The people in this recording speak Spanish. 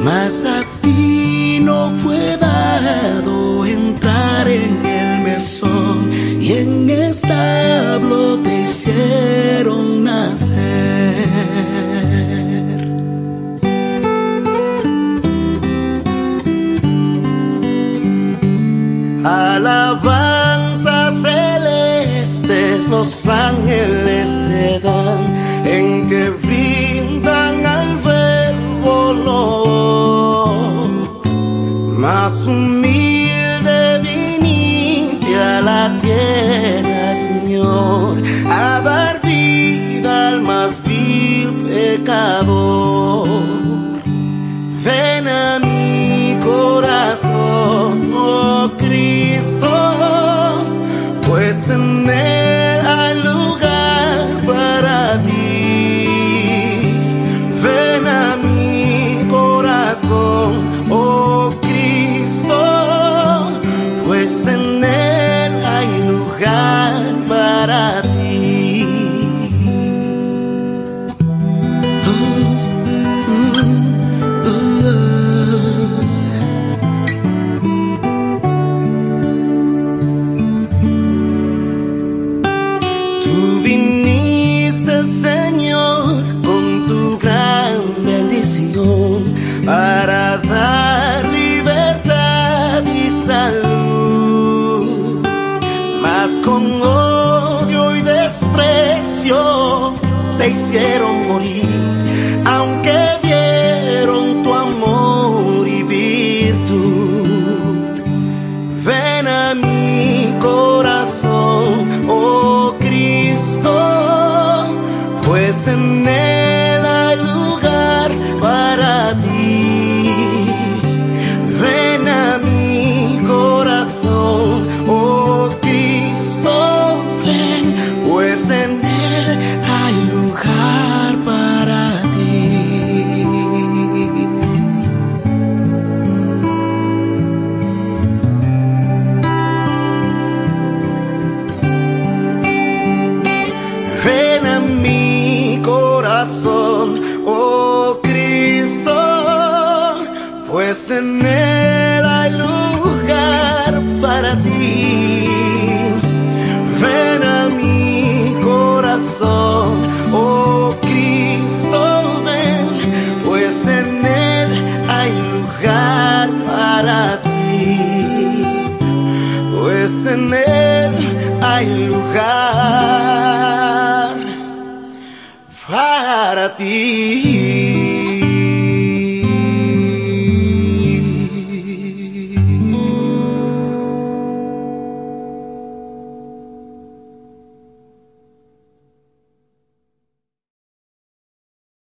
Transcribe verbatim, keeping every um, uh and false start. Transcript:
mas a ti no fue dado entrar en el mesón, y en establo te hicieron nacer. Alabanzas celestes los ángeles te dan, en que brindan al Verbo loor. Más humilde viniste a la tierra, Señor, a dar vida al más vil pecador. Ven a mi corazón, oh Cristo, pues en él hay lugar para ti. Ven a mi corazón, oh Cristo, pues en él hay lugar para ti. Para dar libertad y salud, mas con odio y desprecio te hicieron morir, aunque vieron tu amor y virtud. Ven a mi corazón, oh Cristo, pues en él hay lugar para ti. Ven a mi corazón, oh Cristo, ven, pues en él hay lugar para ti. Ven a mi corazón, oh Cristo, pues en él hay lugar para ti. Ven a mi corazón, oh Cristo, ven, pues en él hay lugar para ti. Pues en él hay lugar para ti.